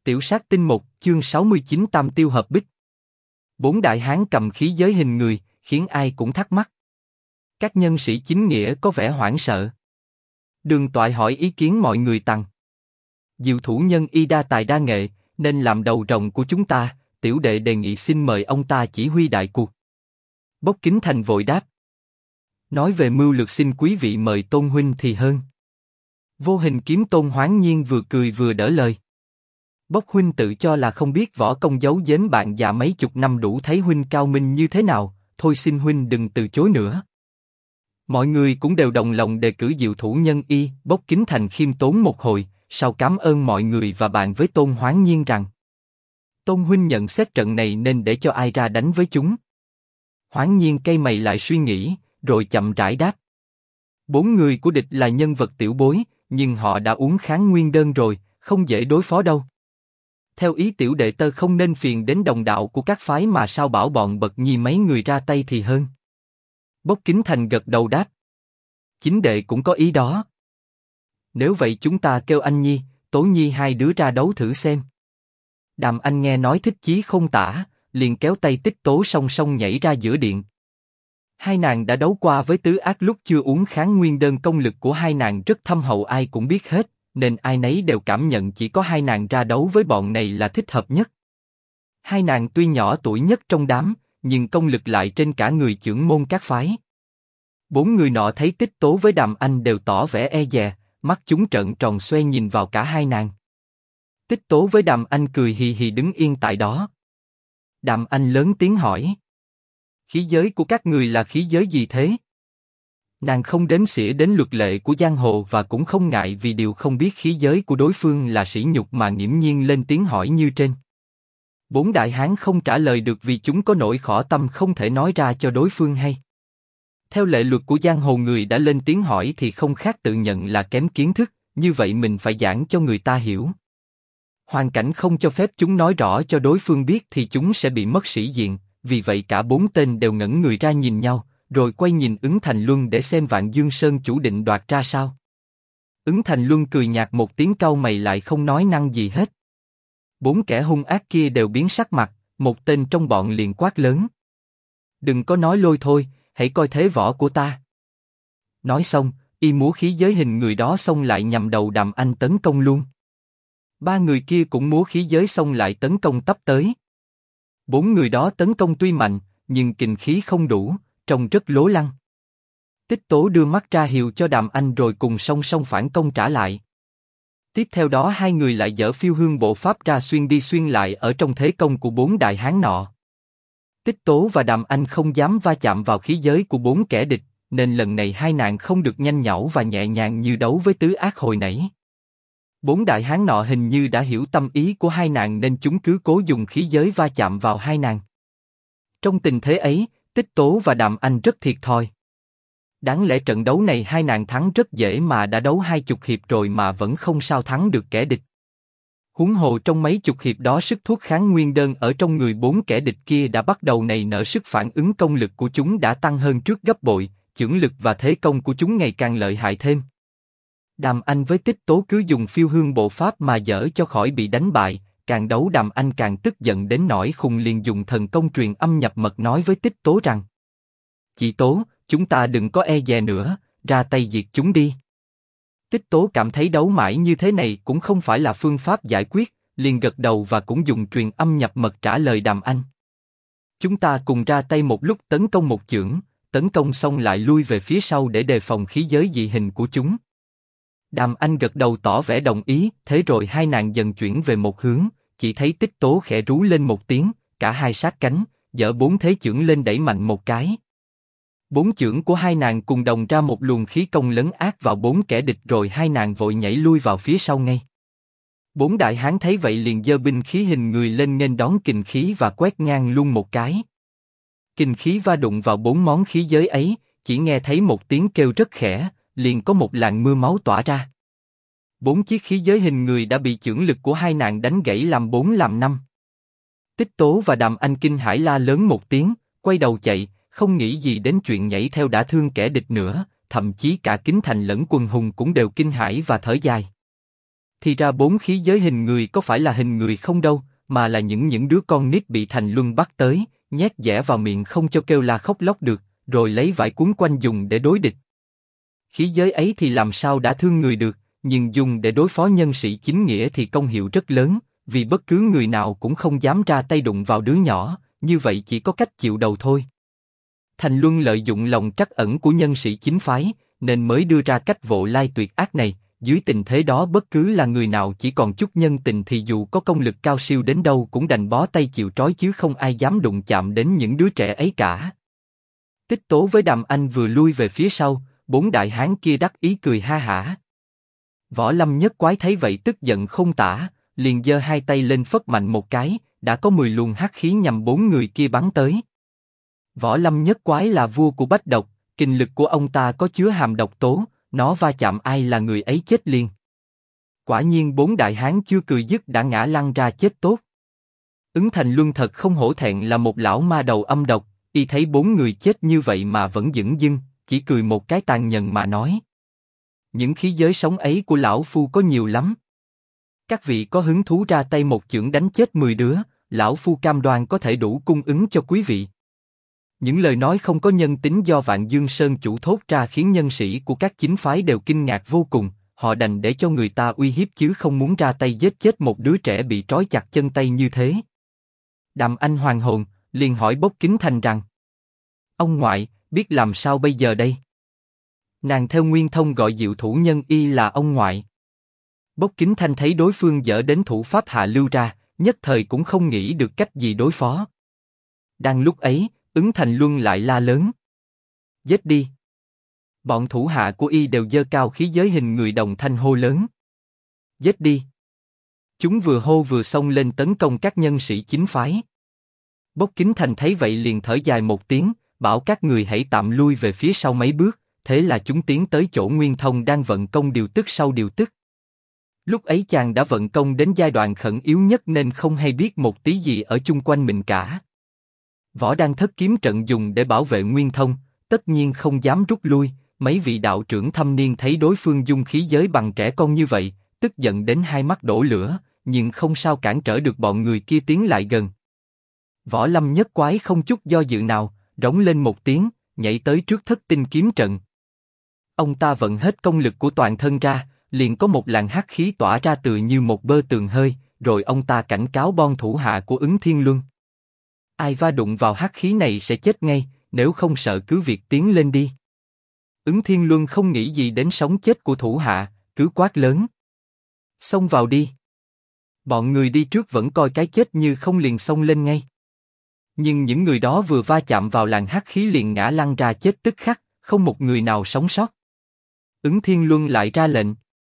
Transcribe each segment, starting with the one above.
Tiểu sát tinh 1, chương 69 Tam tiêu hợp bích. Bốn đại hán cầm khí giới hình người, khiến ai cũng thắc mắc. Các nhân sĩ chính nghĩa có vẻ hoảng sợ. Đường Toại hỏi ý kiến mọi người tăng. Diệu thủ nhân y đa tài đa nghệ, nên làm đầu rồng của chúng ta, tiểu đệ đề nghị xin mời ông ta chỉ huy đại cuộc. Bốc Kính Thành vội đáp. Nói về mưu lược xin quý vị mời Tôn huynh thì hơn. Vô Hình Kiếm Tôn hoáng nhiên vừa cười vừa đỡ lời. Bốc huynh tự cho là không biết võ công giấu giếm bạn già mấy chục năm đủ thấy huynh cao minh như thế nào, thôi xin huynh đừng từ chối nữa. Mọi người cũng đều đồng lòng đề cử diệu thủ nhân y. Bốc Kính Thành khiêm tốn một hồi, sau cảm ơn mọi người và bàn với Tôn hoáng nhiên rằng: Tôn huynh nhận xét trận này nên để cho ai ra đánh với chúng. Hoáng nhiên cay mày lại suy nghĩ, rồi chậm rãi đáp: 4 người của địch là nhân vật tiểu bối, nhưng họ đã uống kháng nguyên đơn rồi, không dễ đối phó đâu. Theo ý tiểu đệ tơ không nên phiền đến đồng đạo của các phái mà sao bảo bọn Bật Nhi mấy người ra tay thì hơn. Bốc Kính Thành gật đầu đáp: Chính đệ cũng có ý đó. Nếu vậy chúng ta kêu anh Nhi, Tố Nhi hai đứa ra đấu thử xem. Đàm Anh nghe nói thích chí không tả, liền kéo tay Tích Tố song song nhảy ra giữa điện. Hai nàng đã đấu qua với Tứ Ác lúc chưa uống kháng nguyên đơn, công lực của hai nàng rất thâm hậu ai cũng biết hết, nên ai nấy đều cảm nhận chỉ có hai nàng ra đấu với bọn này là thích hợp nhất. Hai nàng tuy nhỏ tuổi nhất trong đám, nhưng công lực lại trên cả người chưởng môn các phái. 4 người nọ thấy Tích Tố với Đàm Anh đều tỏ vẻ e dè, mắt chúng trợn tròn xoe nhìn vào cả hai nàng. Tích Tố với Đàm Anh cười hì hì đứng yên tại đó. Đàm Anh lớn tiếng hỏi: Khí giới của các người là khí giới gì thế? Nàng không đếm xỉa đến luật lệ của giang hồ và cũng không ngại vì điều không biết khí giới của đối phương là sỉ nhục mà nghiễm nhiên lên tiếng hỏi như trên. 4 đại hán không trả lời được vì chúng có nỗi khổ tâm không thể nói ra cho đối phương hay. Theo lệ luật của giang hồ, người đã lên tiếng hỏi thì không khác tự nhận là kém kiến thức, như vậy mình phải giảng cho người ta hiểu. Hoàn cảnh không cho phép chúng nói rõ cho đối phương biết thì chúng sẽ bị mất sĩ diện, vì vậy cả 4 tên đều ngẩng người ra nhìn nhau, rồi quay nhìn Ứng Thành Luân để xem Vạn Dương Sơn chủ định đoạt ra sao. Ứng Thành Luân cười nhạt một tiếng, cau mày lại không nói năng gì hết. 4 kẻ hung ác kia đều biến sắc mặt, một tên trong bọn liền quát lớn: Đừng có nói lôi thôi, hãy coi thế võ của ta. Nói xong, y múa khí giới hình người đó xông lại nhằm đầu Đàm Anh tấn công luôn. 3 người kia cũng múa khí giới xông lại tấn công tấp tới. 4 người đó tấn công tuy mạnh, nhưng kình khí không đủ, trông rất lố lăng. Tích Tố đưa mắt ra hiệu cho Đàm Anh rồi cùng song song phản công trả lại. Tiếp theo đó hai người lại dở phiêu hương bộ pháp ra xuyên đi xuyên lại ở trong thế công của 4 đại hán nọ. Tích Tố và Đàm Anh không dám va chạm vào khí giới của 4 kẻ địch, nên lần này hai nàng không được nhanh nhảu và nhẹ nhàng như đấu với Tứ Ác hồi nãy. 4 đại hán nọ hình như đã hiểu tâm ý của hai nàng nên chúng cứ cố dùng khí giới va chạm vào hai nàng. Trong tình thế ấy, Tích Tố và Đàm Anh rất thiệt thòi. Đáng lẽ trận đấu này hai nàng thắng rất dễ mà đã đấu 20 hiệp rồi mà vẫn không sao thắng được kẻ địch. Huống hồ trong mấy chục hiệp đó sức thuốc kháng nguyên đơn ở trong người 4 kẻ địch kia đã bắt đầu nảy nở, sức phản ứng công lực của chúng đã tăng hơn trước gấp bội, chưởng lực và thế công của chúng ngày càng lợi hại thêm. Đàm Anh với Tích Tố cứ dùng phiêu hương bộ pháp mà dở cho khỏi bị đánh bại, càng đấu Đàm Anh càng tức giận đến nỗi khùng, liền dùng thần công truyền âm nhập mật nói với Tích Tố rằng: Chị Tố, chúng ta đừng có e dè nữa, ra tay diệt chúng đi. Tích Tố cảm thấy đấu mãi như thế này cũng không phải là phương pháp giải quyết, liền gật đầu và cũng dùng truyền âm nhập mật trả lời Đàm Anh: Chúng ta cùng ra tay một lúc tấn công một chưởng, tấn công xong lại lui về phía sau để đề phòng khí giới dị hình của chúng. Đàm Anh gật đầu tỏ vẻ đồng ý, thế rồi hai nàng dần chuyển về một hướng, chỉ thấy Tích Tố khẽ rú lên một tiếng, cả hai sát cánh, giở 4 thế chưởng lên đẩy mạnh một cái. 4 chưởng của hai nàng cùng đồng ra một luồng khí công lấn át vào 4 kẻ địch, rồi hai nàng vội nhảy lui vào phía sau ngay. 4 đại hán thấy vậy liền giơ binh khí hình người lên nghênh đón kình khí và quét ngang luôn một cái. Kình khí va đụng vào 4 món khí giới ấy, chỉ nghe thấy một tiếng kêu rất khẽ, liền có một làn mưa máu tỏa ra. 4 chiếc khí giới hình người đã bị chưởng lực của hai nàng đánh gãy làm 4 làm 5. Tích Tố và Đàm Anh kinh hãi la lớn một tiếng, quay đầu chạy, không nghĩ gì đến chuyện nhảy theo đã thương kẻ địch nữa, thậm chí cả Kính Thành lẫn Quần Hùng cũng đều kinh hãi và thở dài. Thì ra 4 khí giới hình người có phải là hình người không đâu, mà là những đứa con nít bị Thành Luân bắt tới, nhét dẻ vào miệng không cho kêu la khóc lóc được, rồi lấy vải cuốn quanh dùng để đối địch. Khí giới ấy thì làm sao đã thương người được, nhưng dùng để đối phó nhân sĩ chính nghĩa thì công hiệu rất lớn, vì bất cứ người nào cũng không dám ra tay đụng vào đứa nhỏ, như vậy chỉ có cách chịu đầu thôi. Thành Luân lợi dụng lòng trắc ẩn của nhân sĩ chính phái, nên mới đưa ra cách vô lai tuyệt ác này. Dưới tình thế đó bất cứ là người nào chỉ còn chút nhân tình thì dù có công lực cao siêu đến đâu cũng đành bó tay chịu trói chứ không ai dám đụng chạm đến những đứa trẻ ấy cả. Tích Tố với Đàm Anh vừa lui về phía sau, 4 đại hán kia đắc ý cười ha hả. Võ Lâm Nhất Quái thấy vậy tức giận không tả, liền giơ 2 tay lên phất mạnh một cái, đã có 10 luồng hắc khí nhằm 4 người kia bắn tới. Võ Lâm Nhất Quái là vua của bách độc, kinh lực của ông ta có chứa hàm độc tố, nó va chạm ai là người ấy chết liền. Quả nhiên 4 đại hán chưa cười dứt đã ngã lăn ra chết tốt. Ứng Thành Luân thật không hổ thẹn là một lão ma đầu âm độc, y thấy 4 người chết như vậy mà vẫn dửng dưng, chỉ cười một cái tàn nhẫn mà nói: những khí giới sống ấy của lão phu có nhiều lắm. Các vị có hứng thú ra tay một chưởng đánh chết 10 đứa, lão phu cam đoan có thể đủ cung ứng cho quý vị. Những lời nói không có nhân tính do Vạn Dương Sơn chủ thốt ra khiến nhân sĩ của các chính phái đều kinh ngạc vô cùng, họ đành để cho người ta uy hiếp chứ không muốn ra tay giết chết một đứa trẻ bị trói chặt chân tay như thế. Đàm Anh hoàn hồn, liền hỏi Bốc Kính Thành rằng: ông ngoại, biết làm sao bây giờ đây? Nàng theo Nguyên Thông gọi Diệu Thủ Nhân y là ông ngoại. Bốc Kính Thanh thấy đối phương dở đến thủ pháp hạ lưu ra, nhất thời cũng không nghĩ được cách gì đối phó. Đang lúc ấy, Ứng Thành Luân lại la lớn: giết đi! Bọn thủ hạ của y đều giơ cao khí giới hình người đồng thanh hô lớn: giết đi! Chúng vừa hô vừa xông lên tấn công các nhân sĩ chính phái. Bốc Kính Thành thấy vậy liền thở dài một tiếng, bảo các người hãy tạm lui về phía sau mấy bước, thế là chúng tiến tới chỗ Nguyên Thông đang vận công điều tức sau điều tức. Lúc ấy chàng đã vận công đến giai đoạn khẩn yếu nhất nên không hay biết một tí gì ở chung quanh mình cả. Võ Đăng Thất kiếm trận dùng để bảo vệ Nguyên Thông, tất nhiên không dám rút lui. Mấy vị đạo trưởng thâm niên thấy đối phương dung khí giới bằng trẻ con như vậy, tức giận đến hai mắt đổ lửa, nhưng không sao cản trở được bọn người kia tiến lại gần. Võ Lâm Nhất Quái không chút do dự nào, rống lên một tiếng, nhảy tới trước Thất Tinh kiếm trận. Ông ta vận hết công lực của toàn thân ra, liền có một làn hắc khí tỏa ra từ như một bơ tường hơi, rồi ông ta cảnh cáo bon thủ hạ của Ứng Thiên Luân: ai va đụng vào hắc khí này sẽ chết ngay, nếu không sợ cứ việc tiến lên đi. Ứng Thiên Luân không nghĩ gì đến sống chết của thủ hạ, cứ quát lớn: xông vào đi! Bọn người đi trước vẫn coi cái chết như không liền xông lên ngay. Nhưng những người đó vừa va chạm vào làn hắc khí liền ngã lăn ra chết tức khắc, không một người nào sống sót. Ứng Thiên Luân lại ra lệnh: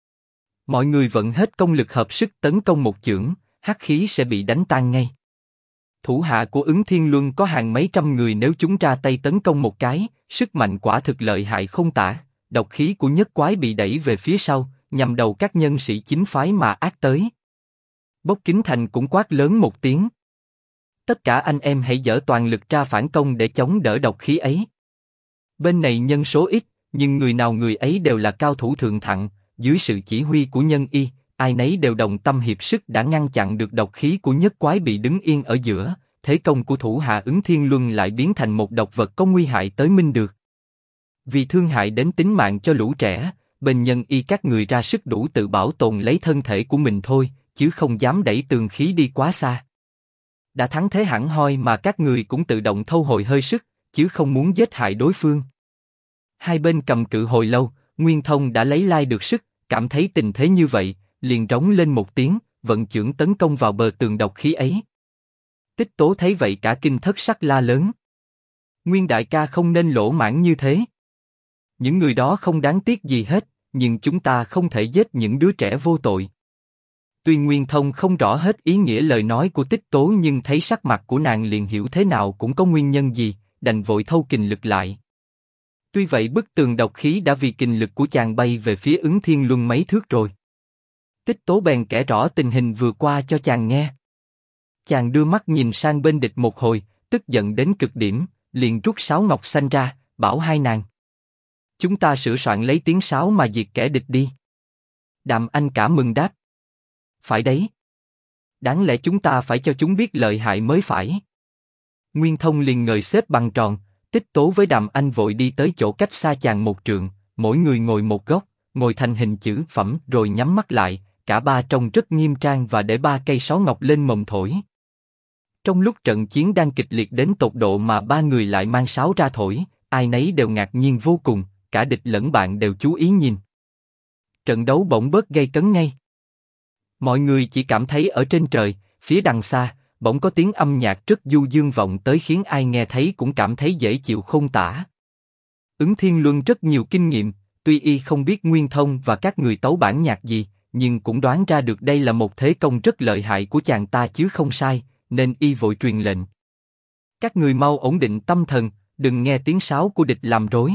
mọi người vận hết công lực hợp sức tấn công một chưởng, hắc khí sẽ bị đánh tan ngay. Thủ hạ của Ứng Thiên Luân có hàng mấy trăm người, nếu chúng ra tay tấn công một cái, sức mạnh quả thực lợi hại không tả. Độc khí của Nhất Quái bị đẩy về phía sau, nhằm đầu các nhân sĩ chính phái mà ác tới. Bốc Kính Thành cũng quát lớn một tiếng: tất cả anh em hãy dở toàn lực ra phản công để chống đỡ độc khí ấy. Bên này nhân số ít, nhưng người nào người ấy đều là cao thủ thượng thặng, dưới sự chỉ huy của Nhân Y, ai nấy đều đồng tâm hiệp sức đã ngăn chặn được độc khí của Nhất Quái bị đứng yên ở giữa. Thế công của thủ hạ Ứng Thiên Luân lại biến thành một độc vật có nguy hại tới minh được. Vì thương hại đến tính mạng cho lũ trẻ, bên Nhân Y các người ra sức đủ tự bảo tồn lấy thân thể của mình thôi, chứ không dám đẩy tường khí đi quá xa. Đã thắng thế hẳn hoi mà các người cũng tự động thâu hồi hơi sức, chứ không muốn giết hại đối phương. Hai bên cầm cự hồi lâu, Nguyên Thông đã lấy lại được sức, cảm thấy tình thế như vậy, liền rống lên một tiếng, vận chưởng tấn công vào bờ tường độc khí ấy. Tích Tố thấy vậy cả kinh thất sắc la lớn: Nguyên đại ca không nên lỗ mãng như thế. Những người đó không đáng tiếc gì hết, nhưng chúng ta không thể giết những đứa trẻ vô tội. Tuy Nguyên Thông không rõ hết ý nghĩa lời nói của Tích Tố, nhưng thấy sắc mặt của nàng liền hiểu thế nào cũng có nguyên nhân gì, đành vội thâu kình lực lại. Tuy vậy bức tường độc khí đã vì kình lực của chàng bay về phía Ứng Thiên Luân mấy thước rồi. Tích Tố bèn kể rõ tình hình vừa qua cho chàng nghe. Chàng đưa mắt nhìn sang bên địch một hồi, tức giận đến cực điểm, liền rút sáo ngọc xanh ra, bảo hai nàng: chúng ta sửa soạn lấy tiếng sáo mà diệt kẻ địch đi. Đàm Anh cả mừng đáp: Phải đấy. Đáng lẽ chúng ta phải cho chúng biết lợi hại mới phải. Nguyên Thông liền ngồi xếp bằng tròn, Tích Tố với Đàm Anh vội đi tới chỗ cách xa chàng một trượng, mỗi người ngồi một góc, ngồi thành hình chữ phẩm rồi nhắm mắt lại, cả ba trông rất nghiêm trang và để ba cây sáo ngọc lên mồng thổi. Trong lúc trận chiến đang kịch liệt đến tột độ mà ba người lại mang sáo ra thổi, ai nấy đều ngạc nhiên vô cùng, cả địch lẫn bạn đều chú ý nhìn. Trận đấu bỗng bớt gay cấn ngay. Mọi người chỉ cảm thấy ở trên trời, phía đằng xa, bỗng có tiếng âm nhạc rất du dương vọng tới khiến ai nghe thấy cũng cảm thấy dễ chịu không tả. Ứng Thiên Luân rất nhiều kinh nghiệm, tuy y không biết Nguyên Thông và các người tấu bản nhạc gì, nhưng cũng đoán ra được đây là một thế công rất lợi hại của chàng ta chứ không sai, nên y vội truyền lệnh. Các người mau ổn định tâm thần, đừng nghe tiếng sáo của địch làm rối.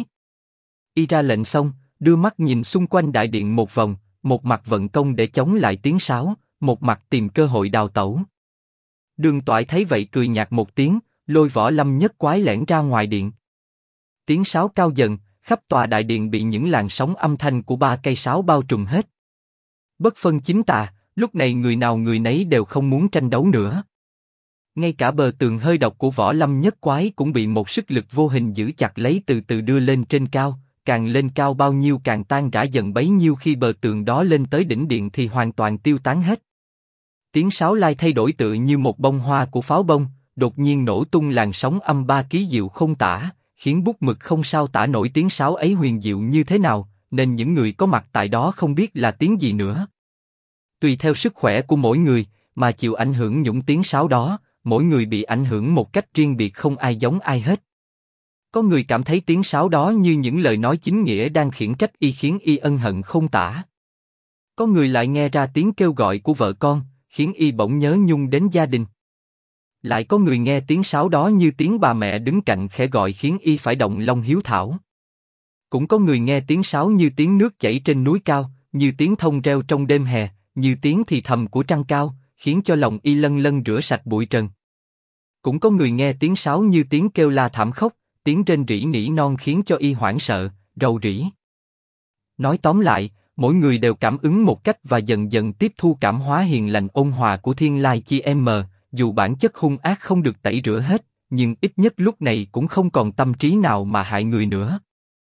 Y ra lệnh xong, đưa mắt nhìn xung quanh đại điện một vòng, một mặt vận công để chống lại tiếng sáo, một mặt tìm cơ hội đào tẩu. Đường Toại thấy vậy cười nhạt một tiếng, lôi Võ Lâm Nhất Quái lẻn ra ngoài điện. Tiếng sáo cao dần, khắp tòa đại điện bị những làn sóng âm thanh của ba cây sáo bao trùm hết. Bất phân chính tà, lúc này người nào người nấy đều không muốn tranh đấu nữa. Ngay cả bờ tường hơi độc của Võ Lâm Nhất Quái cũng bị một sức lực vô hình giữ chặt lấy từ từ đưa lên trên cao, càng lên cao bao nhiêu càng tan rã dần bấy nhiêu, khi bờ tường đó lên tới đỉnh điện thì hoàn toàn tiêu tán hết. Tiếng sáo lai thay đổi tựa như một bông hoa của pháo bông, đột nhiên nổ tung làn sóng âm ba ký diệu không tả, khiến bút mực không sao tả nổi tiếng sáo ấy huyền diệu như thế nào, nên những người có mặt tại đó không biết là tiếng gì nữa. Tùy theo sức khỏe của mỗi người mà chịu ảnh hưởng những tiếng sáo đó, mỗi người bị ảnh hưởng một cách riêng biệt, không ai giống ai hết. Có người cảm thấy tiếng sáo đó như những lời nói chính nghĩa đang khiển trách y, khiến y ân hận không tả. Có người lại nghe ra tiếng kêu gọi của vợ con, khiến y bỗng nhớ nhung đến gia đình. Lại có người nghe tiếng sáo đó như tiếng bà mẹ đứng cạnh khẽ gọi, khiến y phải động lòng hiếu thảo. Cũng có người nghe tiếng sáo như tiếng nước chảy trên núi cao, như tiếng thông reo trong đêm hè, như tiếng thì thầm của trăng cao, khiến cho lòng y lân lân rửa sạch bụi trần. Cũng có người nghe tiếng sáo như tiếng kêu la thảm khốc, tiếng rên rỉ nỉ non, khiến cho y hoảng sợ, rầu rĩ. Nói tóm lại, mỗi người đều cảm ứng một cách và dần dần tiếp thu cảm hóa hiền lành ôn hòa của thiên lai chi em, dù bản chất hung ác không được tẩy rửa hết, nhưng ít nhất lúc này cũng không còn tâm trí nào mà hại người nữa.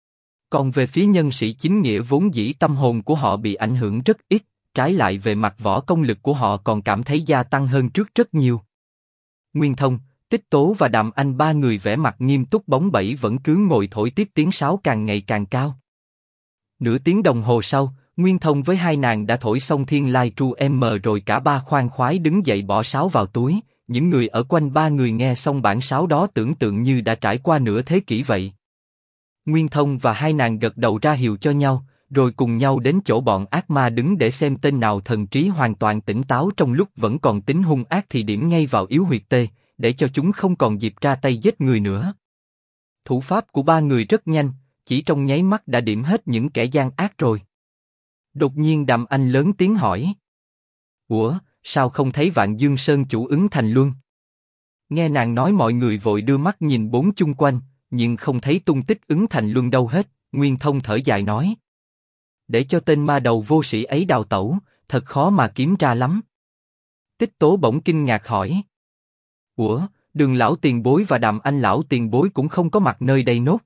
Còn về phía nhân sĩ chính nghĩa, vốn dĩ tâm hồn của họ bị ảnh hưởng rất ít, trái lại về mặt võ công lực của họ còn cảm thấy gia tăng hơn trước rất nhiều. Nguyên Thông, Tích Tố và Đàm Anh, ba người vẻ mặt nghiêm túc bóng bẩy vẫn cứ ngồi thổi tiếp tiếng sáo càng ngày càng cao. Nửa tiếng đồng hồ sau, Nguyên Thông với hai nàng đã thổi xong Thiên Lai Tru rồi cả ba khoan khoái đứng dậy bỏ sáo vào túi. Những người ở quanh ba người nghe xong bản sáo đó tưởng tượng như đã trải qua nửa thế kỷ vậy. Nguyên Thông và hai nàng gật đầu ra hiệu cho nhau, rồi cùng nhau đến chỗ bọn ác ma đứng để xem tên nào thần trí hoàn toàn tỉnh táo trong lúc vẫn còn tính hung ác thì điểm ngay vào yếu huyệt tê, để cho chúng không còn dịp ra tay giết người nữa. Thủ pháp của ba người rất nhanh, chỉ trong nháy mắt đã điểm hết những kẻ gian ác rồi. Đột nhiên Đàm Anh lớn tiếng hỏi: "Ủa, sao không thấy Vạn Dương Sơn chủ Ứng Thành Luân?" Nghe nàng nói, mọi người vội đưa mắt nhìn bốn chung quanh, nhưng không thấy tung tích Ứng Thành Luân đâu hết. Nguyên Thông thở dài nói: "Để cho tên ma đầu vô sĩ ấy đào tẩu, thật khó mà kiếm ra lắm." Tích Tố bỗng kinh ngạc hỏi: "Ủa, Đường lão tiền bối và Đàm Anh lão tiền bối cũng không có mặt nơi đây nốt?"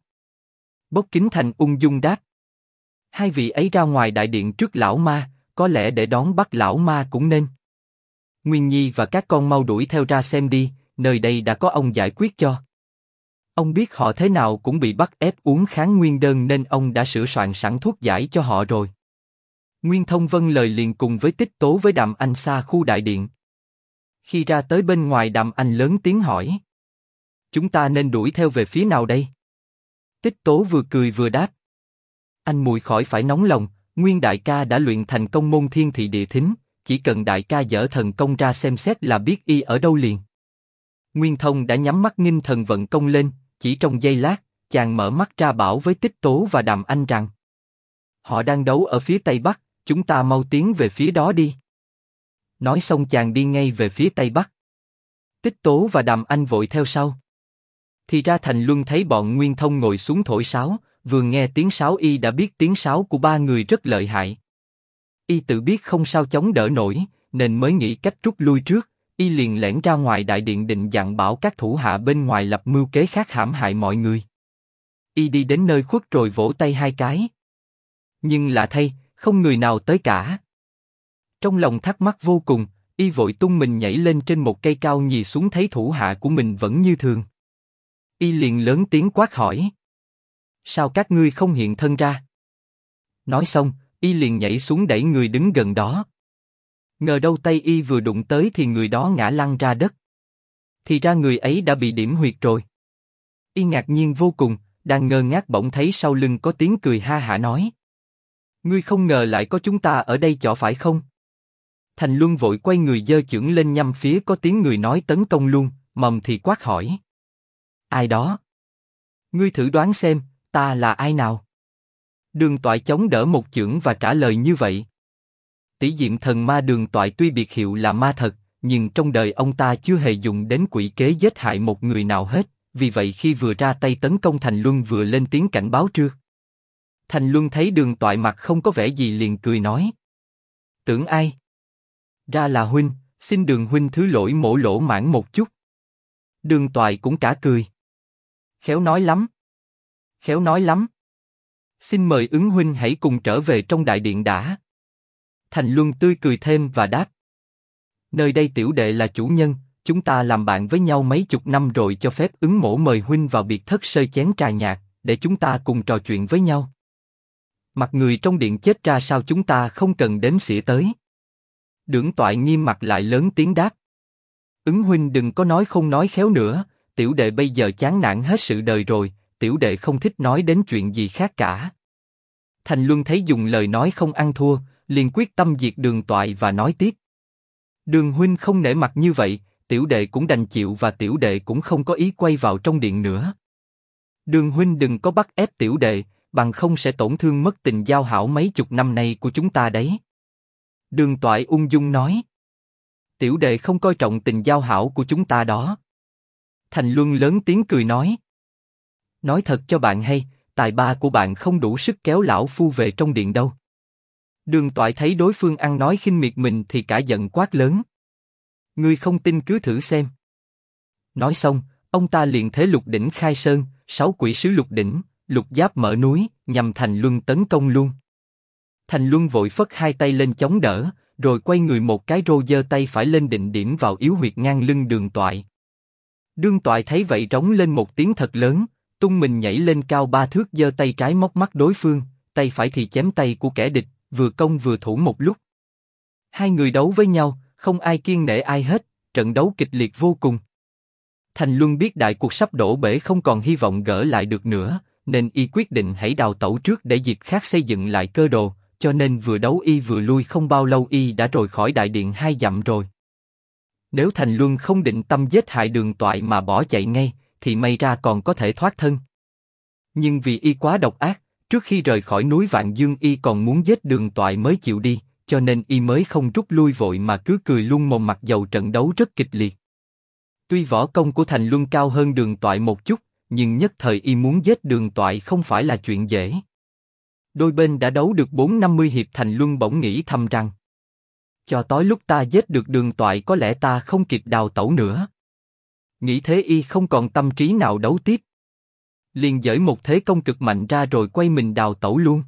Bốc Kính Thành ung dung đáp: "Hai vị ấy ra ngoài đại điện trước lão ma, có lẽ để đón bắt lão ma cũng nên. Nguyên Nhi và các con mau đuổi theo ra xem đi, nơi đây đã có ông giải quyết cho. Ông biết họ thế nào cũng bị bắt ép uống kháng nguyên đơn nên ông đã sửa soạn sẵn thuốc giải cho họ rồi." Nguyên Thông vâng lời liền cùng với Tích Tố với Đàm Anh xa khu đại điện. Khi ra tới bên ngoài, Đàm Anh lớn tiếng hỏi: "Chúng ta nên đuổi theo về phía nào đây?" Tích Tố vừa cười vừa đáp: "Anh muội khỏi phải nóng lòng, Nguyên đại ca đã luyện thành công môn thiên thị địa thính, chỉ cần đại ca dở thần công ra xem xét là biết y ở đâu liền." Nguyên Thông đã nhắm mắt nghinh thần vận công lên, chỉ trong giây lát, chàng mở mắt ra bảo với Tích Tố và Đàm Anh rằng: "Họ đang đấu ở phía tây bắc, chúng ta mau tiến về phía đó đi." Nói xong chàng đi ngay về phía tây bắc. Tích Tố và Đàm Anh vội theo sau. Thì ra Thành Luân thấy bọn Nguyên Thông ngồi xuống thổi sáo, vừa nghe tiếng sáo y đã biết tiếng sáo của ba người rất lợi hại. Y tự biết không sao chống đỡ nổi, nên mới nghĩ cách rút lui trước. Y liền lẻn ra ngoài đại điện định dặn bảo các thủ hạ bên ngoài lập mưu kế khác hãm hại mọi người. Y đi đến nơi khuất rồi vỗ tay hai cái. Nhưng lạ thay, không người nào tới cả. Trong lòng thắc mắc vô cùng, Y vội tung mình nhảy lên trên một cây cao nhì xuống thấy thủ hạ của mình vẫn như thường. Y liền lớn tiếng quát hỏi. Sao các ngươi không hiện thân ra? Nói xong, Y liền nhảy xuống đẩy người đứng gần đó. Ngờ đâu tay Y vừa đụng tới thì người đó ngã lăn ra đất. Thì ra người ấy đã bị điểm huyệt rồi. Y ngạc nhiên vô cùng, đang ngơ ngác bỗng thấy sau lưng có tiếng cười ha hả nói. Ngươi không ngờ lại có chúng ta ở đây chọ phải không? Thành Luân vội quay người giơ chưởng lên nhằm phía có tiếng người nói tấn công luôn, mầm thì quát hỏi. Ai đó? Ngươi thử đoán xem, ta là ai nào? Đường Toại chống đỡ một chưởng và trả lời như vậy. Tỷ Diệm Thần Ma Đường Toại tuy biệt hiệu là ma thật, nhưng trong đời ông ta chưa hề dùng đến quỷ kế giết hại một người nào hết, vì vậy khi vừa ra tay tấn công Thành Luân vừa lên tiếng cảnh báo trước. Thành Luân thấy Đường Toại mặt không có vẻ gì liền cười nói. Tưởng ai? Ra là huynh, xin Đường huynh thứ lỗi mổ lỗ mãn một chút. Đường Toại cũng cả cười. Khéo nói lắm. Khéo nói lắm. Xin mời Ứng huynh hãy cùng trở về trong đại điện đã. Thành Luân tươi cười thêm và đáp. Nơi đây tiểu đệ là chủ nhân, chúng ta làm bạn với nhau mấy chục năm rồi, cho phép Ứng mổ mời huynh vào biệt thất sơi chén trà nhạt, để chúng ta cùng trò chuyện với nhau. Mặt người trong điện chết ra sao chúng ta không cần đến xỉa tới. Đường Toại nghiêm mặt lại lớn tiếng đáp. Ứng huynh đừng có nói không nói khéo nữa, tiểu đệ bây giờ chán nản hết sự đời rồi, tiểu đệ không thích nói đến chuyện gì khác cả. Thành Luân thấy dùng lời nói không ăn thua, liền quyết tâm diệt Đường Toại và nói tiếp. Đường huynh không nể mặt như vậy, tiểu đệ cũng đành chịu và tiểu đệ cũng không có ý quay vào trong điện nữa. Đường huynh đừng có bắt ép tiểu đệ, bằng không sẽ tổn thương mất tình giao hảo mấy chục năm nay của chúng ta đấy. Đường Toại ung dung nói. Tiểu đệ không coi trọng tình giao hảo của chúng ta đó. Thành Luân lớn tiếng cười nói. Nói thật cho bạn hay, tài ba của bạn không đủ sức kéo lão phu về trong điện đâu. Đường Toại thấy đối phương ăn nói khinh miệt mình thì cả giận quát lớn. Ngươi không tin cứ thử xem. Nói xong, ông ta liền thế lục đỉnh khai sơn, 6 quỷ sứ lục đỉnh, lục giáp mở núi, nhằm Thành Luân tấn công luôn. Thành Luân vội phất hai tay lên chống đỡ, rồi quay người một cái rô giơ tay phải lên định điểm vào yếu huyệt ngang lưng Đường Toại. Đường Toại thấy vậy rống lên một tiếng thật lớn, tung mình nhảy lên cao 3 thước giơ tay trái móc mắt đối phương, tay phải thì chém tay của kẻ địch, vừa công vừa thủ một lúc. Hai người đấu với nhau, không ai kiêng nể ai hết, trận đấu kịch liệt vô cùng. Thành Luân biết đại cuộc sắp đổ bể không còn hy vọng gỡ lại được nữa, nên y quyết định hãy đào tẩu trước để dịp khác xây dựng lại cơ đồ, cho nên vừa đấu y vừa lui không bao lâu y đã rời khỏi đại điện 2 dặm rồi. Nếu Thành Luân không định tâm giết hại Đường Toại mà bỏ chạy ngay, thì may ra còn có thể thoát thân. Nhưng vì y quá độc ác, trước khi rời khỏi núi Vạn Dương y còn muốn giết Đường Toại mới chịu đi, cho nên y mới không rút lui vội mà cứ cười luôn mồm mặc dầu trận đấu rất kịch liệt. Tuy võ công của Thành Luân cao hơn Đường Toại một chút, nhưng nhất thời y muốn giết Đường Toại không phải là chuyện dễ. Đôi bên đã đấu được 4-50 hiệp, Thành Luân bỗng nghĩ thầm rằng cho tối lúc ta giết được Đường Toại có lẽ ta không kịp đào tẩu nữa. Nghĩ thế y không còn tâm trí nào đấu tiếp. Liền giở một thế công cực mạnh ra rồi quay mình đào tẩu luôn.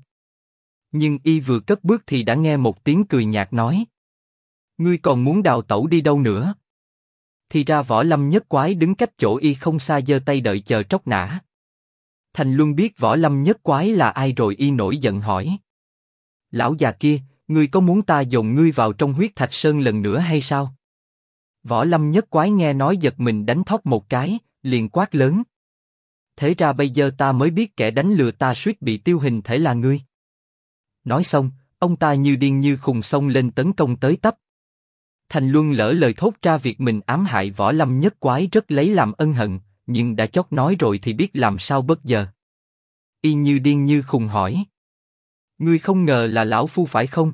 Nhưng y vừa cất bước thì đã nghe một tiếng cười nhạt nói. Ngươi còn muốn đào tẩu đi đâu nữa? Thì ra Võ Lâm Nhất Quái đứng cách chỗ y không xa giơ tay đợi chờ tróc nã. Thành Luân biết Võ Lâm Nhất Quái là ai rồi y nổi giận hỏi. Lão già kia, ngươi có muốn ta dồn ngươi vào trong huyết thạch sơn lần nữa hay sao? Võ Lâm Nhất Quái nghe nói giật mình đánh thót một cái, liền quát lớn. Thế ra bây giờ ta mới biết kẻ đánh lừa ta suýt bị tiêu hình thể là ngươi. Nói xong, ông ta như điên như khùng xông lên tấn công tới tấp. Thành Luân lỡ lời thốt ra việc mình ám hại Võ Lâm Nhất Quái rất lấy làm ân hận, nhưng đã chót nói rồi thì biết làm sao bất giờ. Y như điên như khùng hỏi. Ngươi không ngờ là lão phu phải không?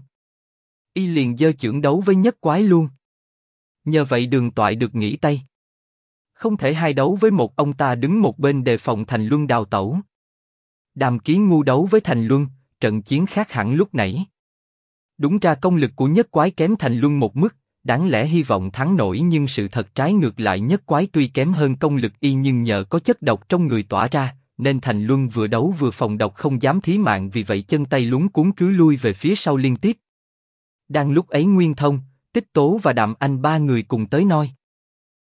Y liền giơ chưởng đấu với Nhất Quái luôn. Nhờ vậy Đường Toại được nghỉ tay. Không thể hai đấu với một, ông ta đứng một bên đề phòng Thành Luân đào tẩu. Đàm Ký Ngu đấu với Thành Luân, trận chiến khác hẳn lúc nãy. Đúng ra công lực của Nhất Quái kém Thành Luân một mức, đáng lẽ hy vọng thắng nổi, nhưng sự thật trái ngược lại, Nhất Quái tuy kém hơn công lực y nhưng nhờ có chất độc trong người tỏa ra, nên Thành Luân vừa đấu vừa phòng độc không dám thí mạng, vì vậy chân tay luống cuống cứ lui về phía sau liên tiếp. Đang lúc ấy Nguyên Thông, Tích Tố và Đạm Anh ba người cùng tới noi.